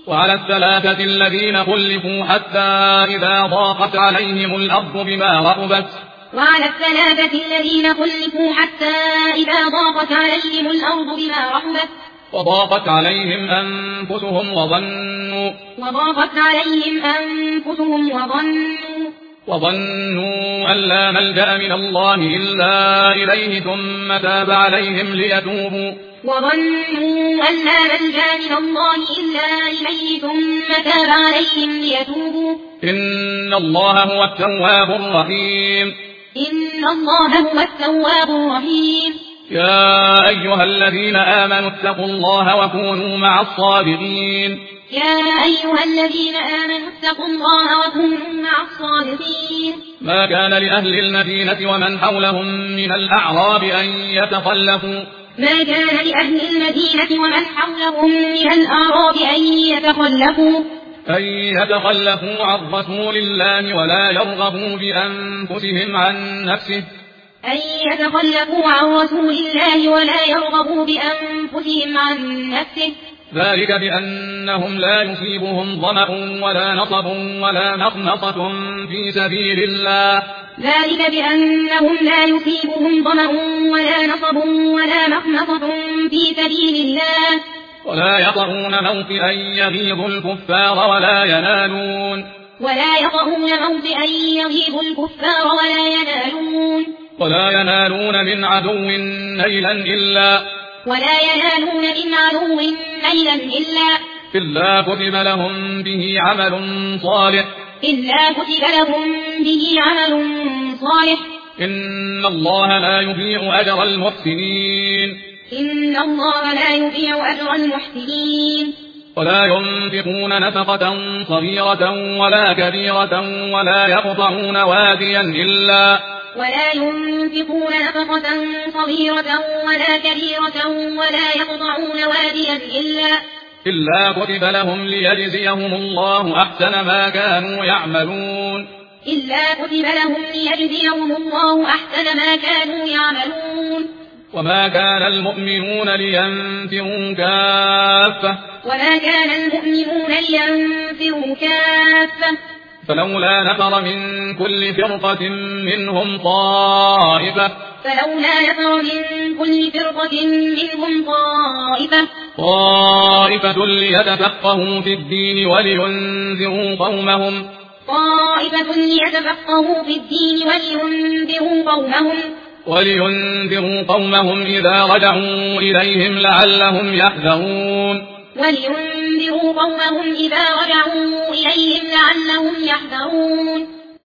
وعلى الثلاثة الذين خلفوا حتى إذا ضاقت عليهم الأرض بما رحبت وضاقت عليهم أنفسهم وظنوا أن لا ملجأ من الله إلا إليه ثم تاب عليهم ليتوبوا إن الله هو التواب الرحيم. يا أيها الذين آمنوا اتقوا الله وكونوا مع الصادقين. ما كان لأهل المدينة ومن حولهم من الأعراب أن يتخلفوا عن رسول الله ولا يرغبوا بأنفسهم عن نفسه ذلك بأنهم لا يصيبهم ظمأ ولا نصب ولا مخمصة في سبيل الله ولا يطؤون موطئا يغيظ الكفار ولا ينالون من عدو نيلا إلا كتب لهم به عمل صالح إن الله لا يضيع أجر المحسنين. ولا ينفقون نفقة صغيرة ولا كبيرة ولا يقطعون واديا إلا كتب لهم ليجزيهم الله أحسن ما كانوا يعملون. وما كان المؤمنون لينفروا كافة فلولا نفر من كل فرقة منهم طائفة ليتفقهوا في الدين ولينذروا قومهم إذا رجعوا إليهم لعلهم يحذرون.